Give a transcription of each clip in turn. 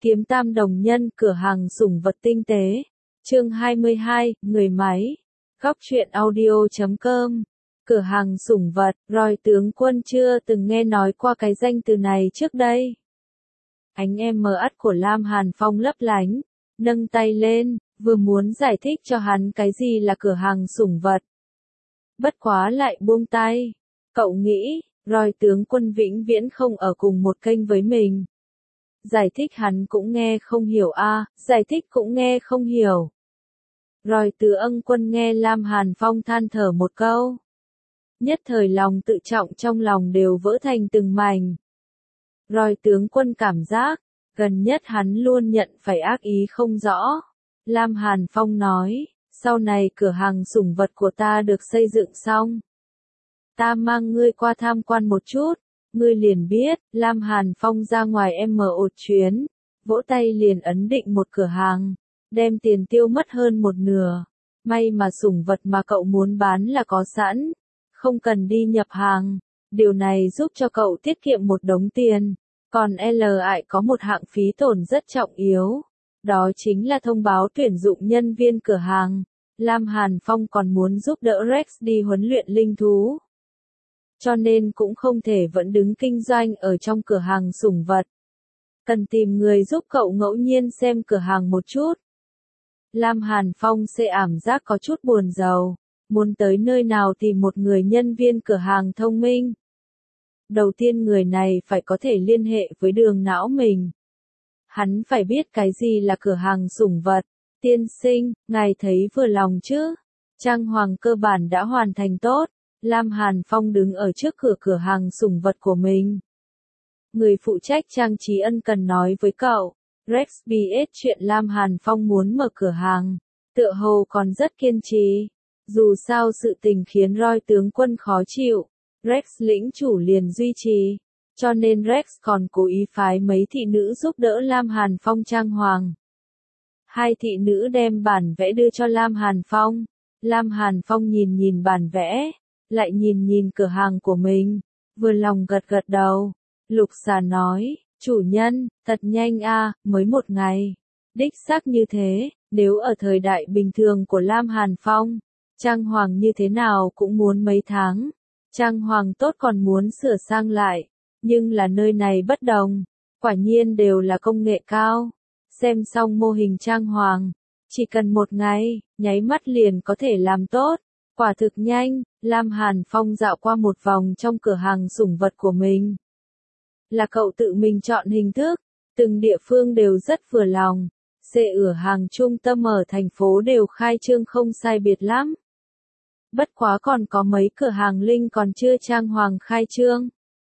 Kiếm Tam đồng nhân cửa hàng sủng vật tinh tế. Chương 22, người máy. Góc truyện audio.com. Cửa hàng sủng vật, Roy tướng quân chưa từng nghe nói qua cái danh từ này trước đây. Ánh em mờ ắt của Lam Hàn Phong lấp lánh, nâng tay lên, vừa muốn giải thích cho hắn cái gì là cửa hàng sủng vật. Bất quá lại buông tay. Cậu nghĩ, Roy tướng quân vĩnh viễn không ở cùng một kênh với mình. Giải thích hắn cũng nghe không hiểu giải thích cũng nghe không hiểu. Roy tướng quân nghe Lam Hàn Phong than thở một câu. Nhất thời lòng tự trọng trong lòng đều vỡ thành từng mảnh. Roy tướng quân cảm giác, gần nhất hắn luôn nhận phải ác ý không rõ. Lam Hàn Phong nói, sau này cửa hàng sủng vật của ta được xây dựng xong. Ta mang ngươi qua tham quan một chút, ngươi liền biết. Lam Hàn Phong ra ngoài một chuyến, vỗ tay liền ấn định một cửa hàng, đem tiền tiêu mất hơn một nửa. May mà sủng vật mà cậu muốn bán là có sẵn, không cần đi nhập hàng, điều này giúp cho cậu tiết kiệm một đống tiền. Còn lại có một hạng phí tổn rất trọng yếu, đó chính là thông báo tuyển dụng nhân viên cửa hàng. Lam Hàn Phong còn muốn giúp đỡ Rex đi huấn luyện linh thú, cho nên cũng không thể vẫn đứng kinh doanh ở trong cửa hàng sủng vật. Cần tìm người giúp cậu ngẫu nhiên xem cửa hàng một chút. Lam Hàn Phong sẽ ảm giác có chút buồn rầu, muốn tới nơi nào tìm một người nhân viên cửa hàng thông minh. Đầu tiên người này phải có thể liên hệ với đường não mình. Hắn phải biết cái gì là cửa hàng sủng vật. Tiên sinh, ngài thấy vừa lòng chứ? Trang hoàng cơ bản đã hoàn thành tốt. Lam Hàn Phong đứng ở trước cửa hàng sủng vật của mình. Người phụ trách trang trí ân cần nói với cậu. Rex biết chuyện Lam Hàn Phong muốn mở cửa hàng, tựa hồ còn rất kiên trì. Dù sao sự tình khiến Roy tướng quân khó chịu, Rex lĩnh chủ liền duy trì, cho nên Rex còn cố ý phái mấy thị nữ giúp đỡ Lam Hàn Phong trang hoàng. Hai thị nữ đem bản vẽ đưa cho Lam Hàn Phong. Lam Hàn Phong nhìn nhìn bản vẽ, lại nhìn nhìn cửa hàng của mình, vừa lòng gật gật đầu. Lục Xà nói, chủ nhân, thật nhanh mới một ngày. Đích xác như thế, nếu ở thời đại bình thường của Lam Hàn Phong, trang hoàng như thế nào cũng muốn mấy tháng. Trang hoàng tốt còn muốn sửa sang lại, nhưng là nơi này bất đồng, quả nhiên đều là công nghệ cao. Xem xong mô hình trang hoàng, chỉ cần một ngày, nháy mắt liền có thể làm tốt, quả thực nhanh. Lam Hàn Phong dạo qua một vòng trong cửa hàng sủng vật của mình. Là cậu tự mình chọn hình thức, từng địa phương đều rất vừa lòng. Cửa hàng trung tâm ở thành phố đều khai trương không sai biệt lắm. Bất quá còn có mấy cửa hàng linh còn chưa trang hoàng khai trương.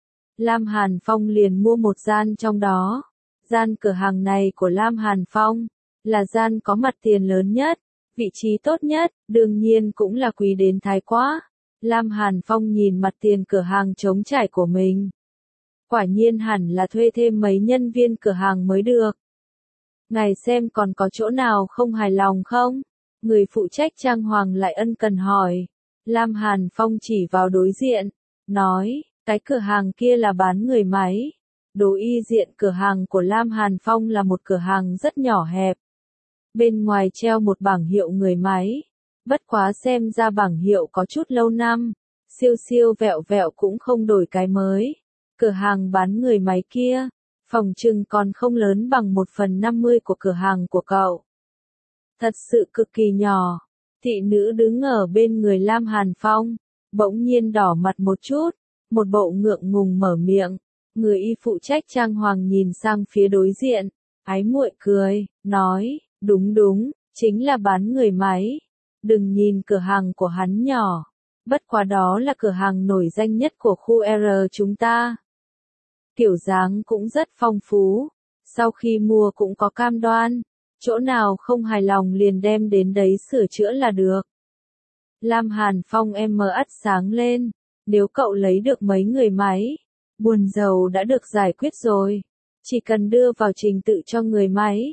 Lam Hàn Phong liền mua một gian trong đó. Gian cửa hàng này của Lam Hàn Phong là gian có mặt tiền lớn nhất, vị trí tốt nhất, đương nhiên cũng là quý đến thái quá. Lam Hàn Phong nhìn mặt tiền cửa hàng trống trải của mình. Quả nhiên hẳn là thuê thêm mấy nhân viên cửa hàng mới được. Ngài xem còn có chỗ nào không hài lòng không? Người phụ trách trang hoàng lại ân cần hỏi. Lam Hàn Phong chỉ vào đối diện, nói, cái cửa hàng kia là bán người máy. Đối diện cửa hàng của Lam Hàn Phong là một cửa hàng rất nhỏ hẹp. Bên ngoài treo một bảng hiệu người máy. Bất quá xem ra bảng hiệu có chút lâu năm, siêu vẹo vẹo cũng không đổi cái mới. Cửa hàng bán người máy kia, phòng trưng còn không lớn bằng 1/50 của cửa hàng của cậu. Thật sự cực kỳ nhỏ. Thị nữ đứng ở bên người Lam Hàn Phong, bỗng nhiên đỏ mặt một chút, một bộ ngượng ngùng mở miệng. Người y phụ trách trang hoàng nhìn sang phía đối diện, ái muội cười, nói, đúng, chính là bán người máy. Đừng nhìn cửa hàng của hắn nhỏ, bất quá đó là cửa hàng nổi danh nhất của khu R chúng ta. Kiểu dáng cũng rất phong phú, sau khi mua cũng có cam đoan, chỗ nào không hài lòng liền đem đến đấy sửa chữa là được. Lam Hàn Phong mắt sáng lên, nếu cậu lấy được mấy người máy, buồn rầu đã được giải quyết rồi. Chỉ cần đưa vào trình tự cho người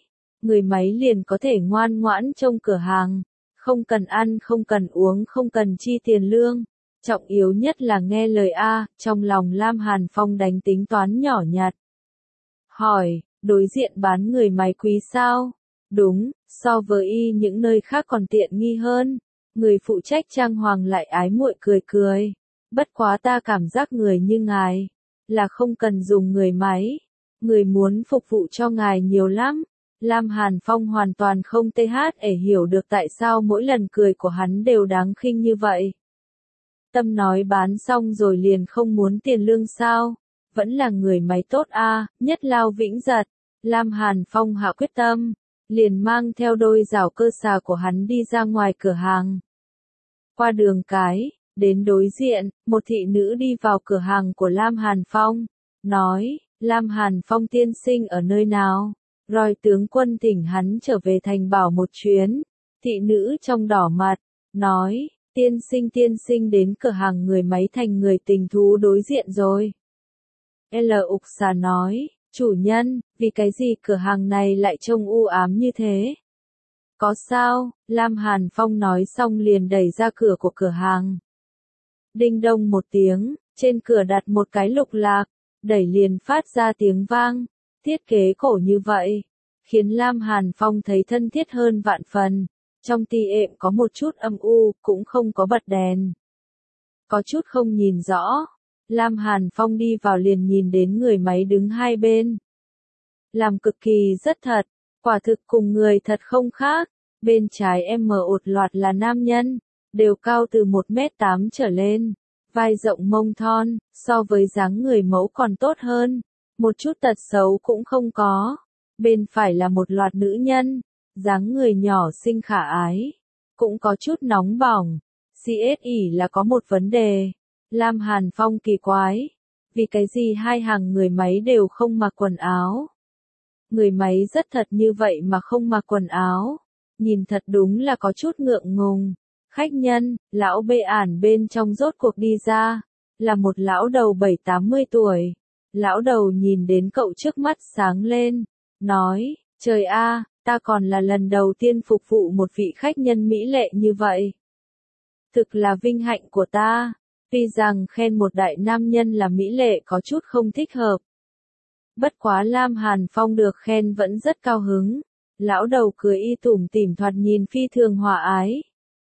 máy liền có thể ngoan ngoãn trông cửa hàng, không cần ăn, không cần uống, không cần chi tiền lương. Trọng yếu nhất là nghe lời trong lòng Lam Hàn Phong đánh tính toán nhỏ nhặt. Hỏi, Đối diện bán người máy quý sao? Đúng, so với y những nơi khác còn tiện nghi hơn. Người phụ trách trang hoàng lại ái muội cười cười. Bất quá ta cảm giác người như ngài là không cần dùng người máy. Người muốn phục vụ cho ngài nhiều lắm. Lam Hàn Phong hoàn toàn không hiểu được tại sao mỗi lần cười của hắn đều đáng khinh như vậy. Tâm nói bán xong rồi liền không muốn tiền lương sao? Vẫn là người máy tốt a, nhất lao vĩnh giật. Lam Hàn Phong hạ quyết tâm, liền mang theo đôi rào cơ xà của hắn đi ra ngoài cửa hàng. Qua đường cái, đến đối diện, một thị nữ đi vào cửa hàng của Lam Hàn Phong, nói, Lam Hàn Phong tiên sinh ở nơi nào? Rồi tướng quân thỉnh hắn trở về thành bảo một chuyến. Thị nữ trong đỏ mặt, nói, tiên sinh đến cửa hàng người máy thành người tình thú đối diện rồi. L. Ục xà nói, chủ nhân, vì cái gì cửa hàng này lại trông u ám như thế? Có sao? Lam Hàn Phong nói xong liền đẩy ra cửa của cửa hàng. Đinh đông một tiếng, trên cửa đặt một cái lục lạc, đẩy liền phát ra tiếng vang. Thiết kế cổ như vậy, khiến Lam Hàn Phong thấy thân thiết hơn vạn phần. Trong ti ệm có một chút âm u, cũng không có bật đèn. Có chút không nhìn rõ. Lam Hàn Phong đi vào liền nhìn đến người máy đứng hai bên. Làm cực kỳ rất thật, quả thực cùng người thật không khác. Bên trái em mở một loạt là nam nhân, đều cao từ 1m8 trở lên, vai rộng mông thon, so với dáng người mẫu còn tốt hơn, một chút tật xấu cũng không có. Bên phải là một loạt nữ nhân, dáng người nhỏ xinh khả ái, cũng có chút nóng bỏng. CSI là có một vấn đề. Lam Hàn Phong kỳ quái, vì cái gì hai hàng người máy đều không mặc quần áo? Người máy rất thật như vậy mà không mặc quần áo, nhìn thật đúng là có chút ngượng ngùng. Khách nhân, lão bê ản bên trong rốt cuộc đi ra, là một lão đầu 70-80 tuổi. Lão đầu nhìn đến cậu trước mắt sáng lên, nói, trời a, ta còn là lần đầu tiên phục vụ một vị khách nhân mỹ lệ như vậy. Thực là vinh hạnh của ta. Tuy rằng khen một đại nam nhân là mỹ lệ có chút không thích hợp. Bất quá Lam Hàn Phong được khen vẫn rất cao hứng. Lão đầu cười y tủm tỉm thoạt nhìn phi thường hòa ái.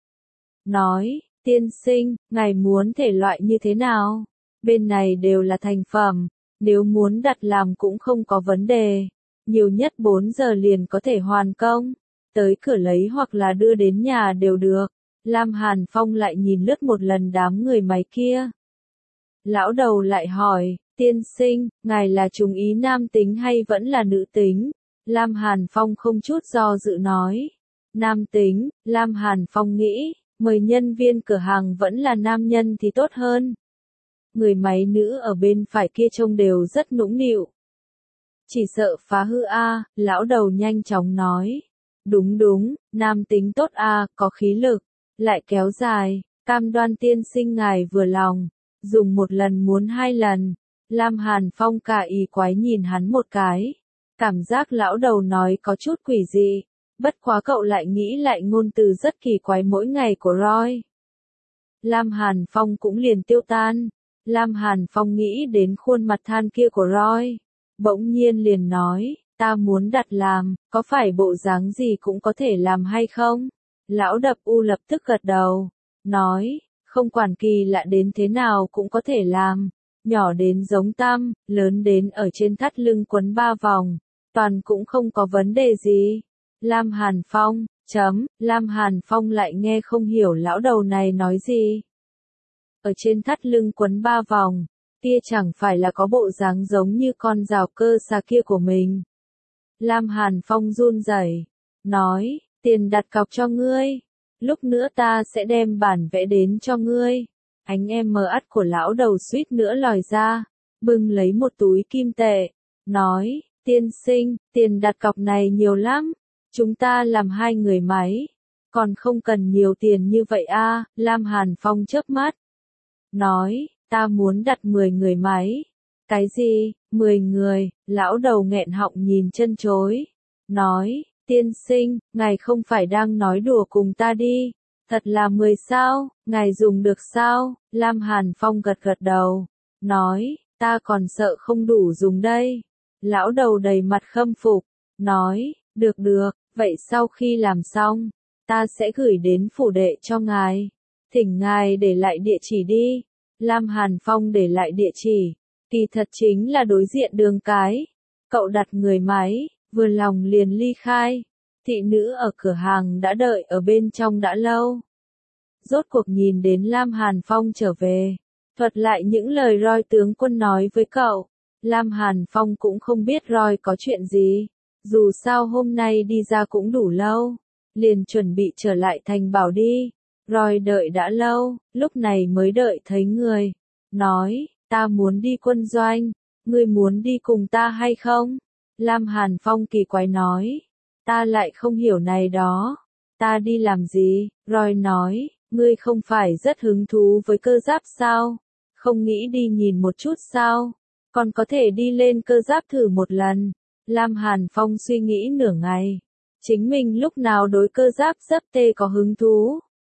Nói, tiên sinh, ngài muốn thể loại như thế nào? Bên này đều là thành phẩm, nếu muốn đặt làm cũng không có vấn đề. Nhiều nhất 4 giờ liền có thể hoàn công. Tới cửa lấy hoặc là đưa đến nhà đều được. Lam Hàn Phong lại nhìn lướt một lần đám người máy kia. Lão đầu lại hỏi, tiên sinh, ngài là trùng ý nam tính hay vẫn là nữ tính? Lam Hàn Phong không chút do dự nói. Nam tính. Lam Hàn Phong nghĩ, mời nhân viên cửa hàng vẫn là nam nhân thì tốt hơn. Người máy nữ ở bên phải kia trông đều rất nũng nịu. Chỉ sợ phá hư a, lão đầu nhanh chóng nói. Đúng, nam tính tốt a, có khí lực. Lại kéo dài, cam đoan tiên sinh ngài vừa lòng, dùng một lần muốn 2 lần. Lam Hàn Phong cả ý quái nhìn hắn một cái, cảm giác lão đầu nói có chút quỷ dị, bất quá cậu lại nghĩ lại ngôn từ rất kỳ quái mỗi ngày của Roy. Lam Hàn Phong cũng liền tiêu tan. Lam Hàn Phong nghĩ đến khuôn mặt than kia của Roy, bỗng nhiên liền nói, ta muốn đặt làm, có phải bộ dáng gì cũng có thể làm hay không? Lão đập u lập tức gật đầu, nói, không quản kỳ lạ đến thế nào cũng có thể làm, nhỏ đến giống tăm, lớn đến ở trên thắt lưng quấn 3 vòng, toàn cũng không có vấn đề gì. Lam Hàn Phong, Lam Hàn Phong lại nghe không hiểu lão đầu này nói gì. Ở trên thắt lưng quấn 3 vòng, kia chẳng phải là có bộ dáng giống như con rào cơ xà kia của mình. Lam Hàn Phong run rẩy, nói, tiền đặt cọc cho ngươi, lúc nữa ta sẽ đem bản vẽ đến cho ngươi. Ánh em mờ ắt của lão đầu suýt nữa lòi ra, bưng lấy một túi kim tệ, nói, tiên sinh, tiền đặt cọc này nhiều lắm, chúng ta làm 2 người máy, còn không cần nhiều tiền như vậy a. Lam Hàn Phong chớp mắt, nói, ta muốn đặt 10 người máy. Cái gì, 10 người? Lão đầu nghẹn họng nhìn chân chối, nói, tiên sinh, ngài không phải đang nói đùa cùng ta đi, thật là 10 sao, ngài dùng được sao? Lam Hàn Phong gật gật đầu, nói, ta còn sợ không đủ dùng đây. Lão đầu đầy mặt khâm phục, nói, được được, vậy sau khi làm xong, ta sẽ gửi đến phủ đệ cho ngài. Thỉnh ngài để lại địa chỉ đi. Lam Hàn Phong để lại địa chỉ, kỳ thật chính là đối diện đường cái. Cậu đặt người máy, vừa lòng liền ly khai. Thị nữ ở cửa hàng đã đợi ở bên trong đã lâu. Rốt cuộc nhìn đến Lam Hàn Phong trở về, thuật lại những lời Roy tướng quân nói với cậu. Lam Hàn Phong cũng không biết Roy có chuyện gì, dù sao hôm nay đi ra cũng đủ lâu, liền chuẩn bị trở lại thành bảo đi. Roy đợi đã lâu, lúc này mới đợi thấy người, nói, ta muốn đi quân doanh, ngươi muốn đi cùng ta hay không? Lam Hàn Phong kỳ quái nói, ta lại không hiểu này đó, ta đi làm gì? Roy nói, ngươi không phải rất hứng thú với cơ giáp sao? Không nghĩ đi nhìn một chút sao? Còn có thể đi lên cơ giáp thử một lần. Lam Hàn Phong suy nghĩ nửa ngày, chính mình lúc nào đối cơ giáp dấp tê có hứng thú.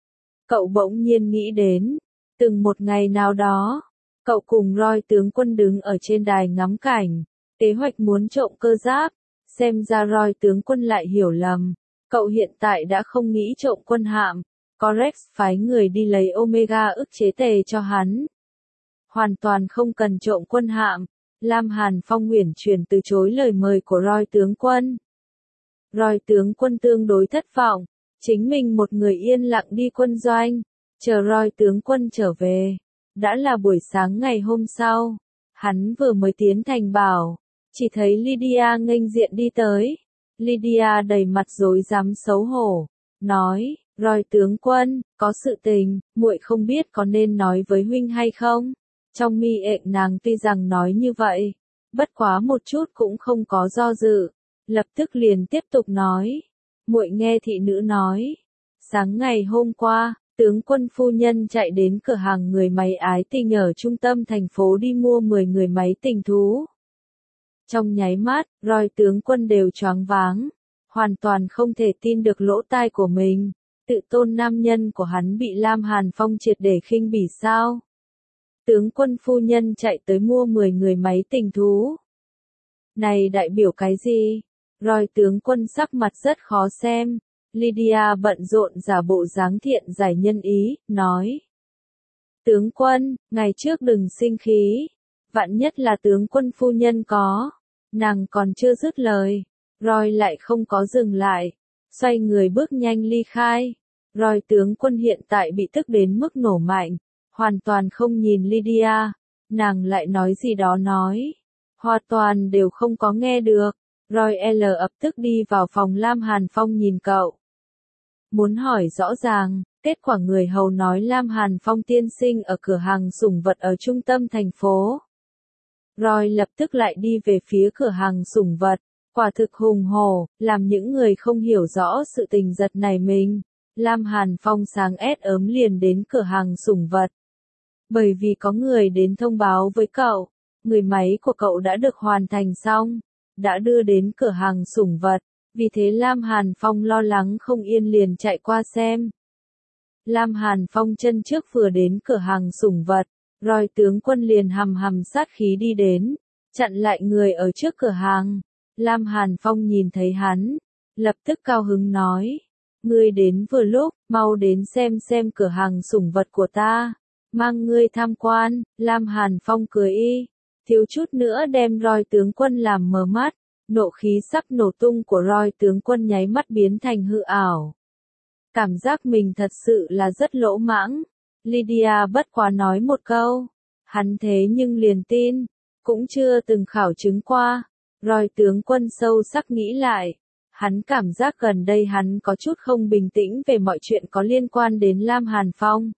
Cậu bỗng nhiên nghĩ đến, từng một ngày nào đó, cậu cùng Roy tướng quân đứng ở trên đài ngắm cảnh, kế hoạch muốn trộm cơ giáp, xem ra Roy tướng quân lại hiểu lầm, cậu hiện tại đã không nghĩ trộm quân hạm, có Rex phái người đi lấy Omega ức chế tề cho hắn. Hoàn toàn không cần trộm quân hạm, Lam Hàn Phong uyển chuyển từ chối lời mời của Roy tướng quân. Roy tướng quân tương đối thất vọng, chính mình một người yên lặng đi quân doanh, chờ Roy tướng quân trở về. Đã là buổi sáng ngày hôm sau, hắn vừa mới tiến thành bảo, chỉ thấy Lydia nghênh diện đi tới. Lydia đầy mặt rối rắm xấu hổ, nói, Roy tướng quân, có sự tình, muội không biết có nên nói với huynh hay không? Trong mi ệch nàng tuy rằng nói như vậy, bất quá một chút cũng không có do dự, lập tức liền tiếp tục nói. Muội nghe thị nữ nói, sáng ngày hôm qua, tướng quân phu nhân chạy đến cửa hàng người máy ái tình ở trung tâm thành phố đi mua 10 người máy tình thú. Trong nháy mắt, Roy tướng quân đều choáng váng, hoàn toàn không thể tin được lỗ tai của mình, tự tôn nam nhân của hắn bị Lam Hàn Phong triệt để khinh bỉ sao? Tướng quân phu nhân chạy tới mua 10 người máy tình thú. Này đại biểu cái gì? Roy tướng quân sắc mặt rất khó xem. Lydia bận rộn giả bộ dáng thiện giải nhân ý, nói. Tướng quân, ngày trước đừng sinh khí. Vạn nhất là tướng quân phu nhân có. Nàng còn chưa dứt lời. Roy lại không có dừng lại. Xoay người bước nhanh ly khai. Roy tướng quân hiện tại bị tức đến mức nổ mạnh. Hoàn toàn không nhìn Lydia. Nàng lại nói gì đó nói. Hoàn toàn đều không có nghe được. Roy L ập tức đi vào phòng Lam Hàn Phong nhìn cậu. Muốn hỏi rõ ràng, kết quả người hầu nói Lam Hàn Phong tiên sinh ở cửa hàng sủng vật ở trung tâm thành phố. Roy lập tức lại đi về phía cửa hàng sủng vật, quả thực hùng hổ, làm những người không hiểu rõ sự tình giật này mình. Lam Hàn Phong sáng ớm liền đến cửa hàng sủng vật. Bởi vì có người đến thông báo với cậu, người máy của cậu đã được hoàn thành xong, đã đưa đến cửa hàng sủng vật, vì thế Lam Hàn Phong lo lắng không yên liền chạy qua xem. Lam Hàn Phong chân trước vừa đến cửa hàng sủng vật, Roy tướng quân liền hầm hầm sát khí đi đến, chặn lại người ở trước cửa hàng. Lam Hàn Phong nhìn thấy hắn, lập tức cao hứng nói, ngươi đến vừa lúc, mau đến xem cửa hàng sủng vật của ta, mang ngươi tham quan. Lam Hàn Phong cười y, thiếu chút nữa đem Roy tướng quân làm mờ mắt, nộ khí sắc nổ tung của Roy tướng quân nháy mắt biến thành hư ảo. Cảm giác mình thật sự là rất lỗ mãng. Lydia bất quá nói một câu, hắn thế nhưng liền tin, cũng chưa từng khảo chứng qua. Roy tướng quân sâu sắc nghĩ lại, hắn cảm giác gần đây hắn có chút không bình tĩnh về mọi chuyện có liên quan đến Lam Hàn Phong.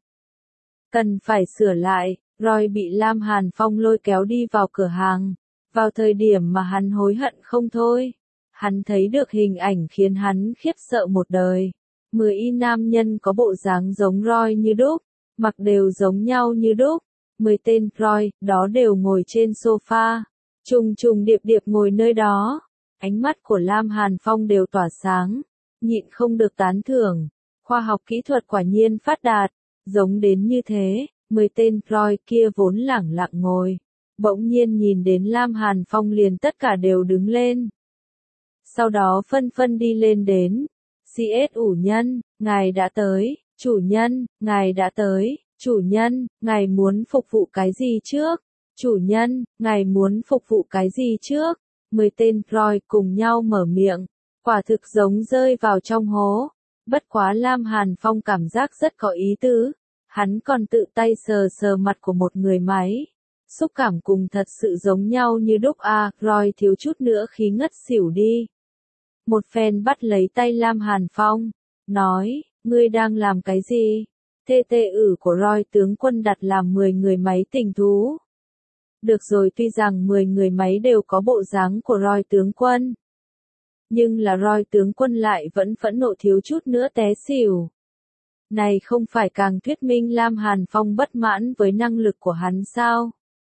Cần phải sửa lại. Roy bị Lam Hàn Phong lôi kéo đi vào cửa hàng, vào thời điểm mà hắn hối hận không thôi. Hắn thấy được hình ảnh khiến hắn khiếp sợ một đời. 10 y nam nhân có bộ dáng giống Roy như đúc, mặc đều giống nhau như đúc. 10 tên Roy, đó đều ngồi trên sofa, trùng trùng điệp điệp ngồi nơi đó. Ánh mắt của Lam Hàn Phong đều tỏa sáng, nhịn không được tán thưởng. Khoa học kỹ thuật quả nhiên phát đạt, giống đến như thế. 10 tên Roy kia vốn lẳng lặng ngồi, Bỗng nhiên nhìn đến Lam Hàn Phong liền tất cả đều đứng lên. Sau đó phân phân đi lên đến. CS ủ nhân, ngài đã tới, chủ nhân, ngài đã tới, chủ nhân, ngài muốn phục vụ cái gì trước? Chủ nhân, ngài muốn phục vụ cái gì trước? 10 tên Roy cùng nhau mở miệng, quả thực giống rơi vào trong hố. Bất quá Lam Hàn Phong cảm giác rất có ý tứ, hắn còn tự tay sờ sờ mặt của một người máy. Xúc cảm cùng thật sự giống nhau như đúc Roy thiếu chút nữa khí ngất xỉu đi. Một phen bắt lấy tay Lam Hàn Phong, nói, ngươi đang làm cái gì? TT của Roy tướng quân đặt làm 10 người máy tình thú. Được rồi, tuy rằng 10 người máy đều có bộ dáng của Roy tướng quân. Nhưng là Roy tướng quân lại vẫn phẫn nộ thiếu chút nữa té xỉu. Này không phải càng thuyết minh Lam Hàn Phong bất mãn với năng lực của hắn sao?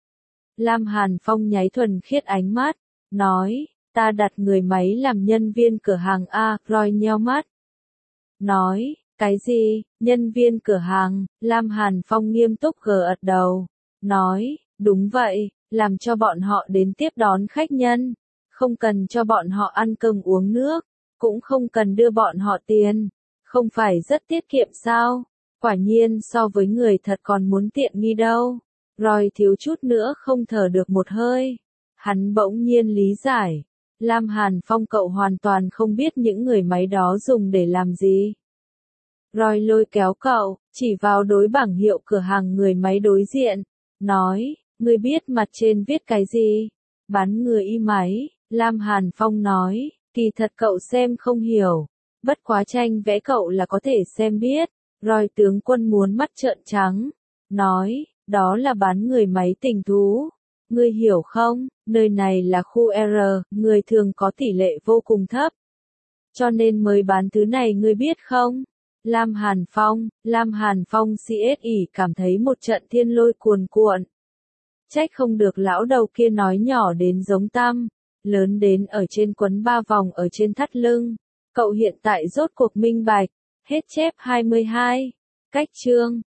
Lam Hàn Phong nháy thuần khiết ánh mắt, nói, ta đặt người máy làm nhân viên cửa hàng Roy nheo mắt. Nói, cái gì, nhân viên cửa hàng, Lam Hàn Phong nghiêm túc gật đầu. Nói, đúng vậy, làm cho bọn họ đến tiếp đón khách nhân. Không cần cho bọn họ ăn cơm uống nước, cũng không cần đưa bọn họ tiền. Không phải rất tiết kiệm sao? Quả nhiên so với người thật còn muốn tiện nghi đâu. Roy thiếu chút nữa không thở được một hơi. Hắn bỗng nhiên lý giải. Lam Hàn Phong cậu hoàn toàn không biết những người máy đó dùng để làm gì. Roy lôi kéo cậu, chỉ vào đối bảng hiệu cửa hàng người máy đối diện. Nói, ngươi biết mặt trên viết cái gì? Bán người y máy. Lam Hàn Phong nói, kỳ thật cậu xem không hiểu. Bất quá tranh vẽ cậu là có thể xem biết. Roy tướng quân muốn mắt trợn trắng. Nói, đó là bán người máy tình thú. Ngươi hiểu không, nơi này là khu R, người thường có tỷ lệ vô cùng thấp. Cho nên mới bán thứ này ngươi biết không? Lam Hàn Phong CSI cảm thấy một trận thiên lôi cuồn cuộn. Trách không được lão đầu kia nói nhỏ đến giống tăm, lớn đến ở trên quấn 3 vòng ở trên thắt lưng. Cậu hiện tại rốt cuộc minh bạch. Hết chép 22. Cách chương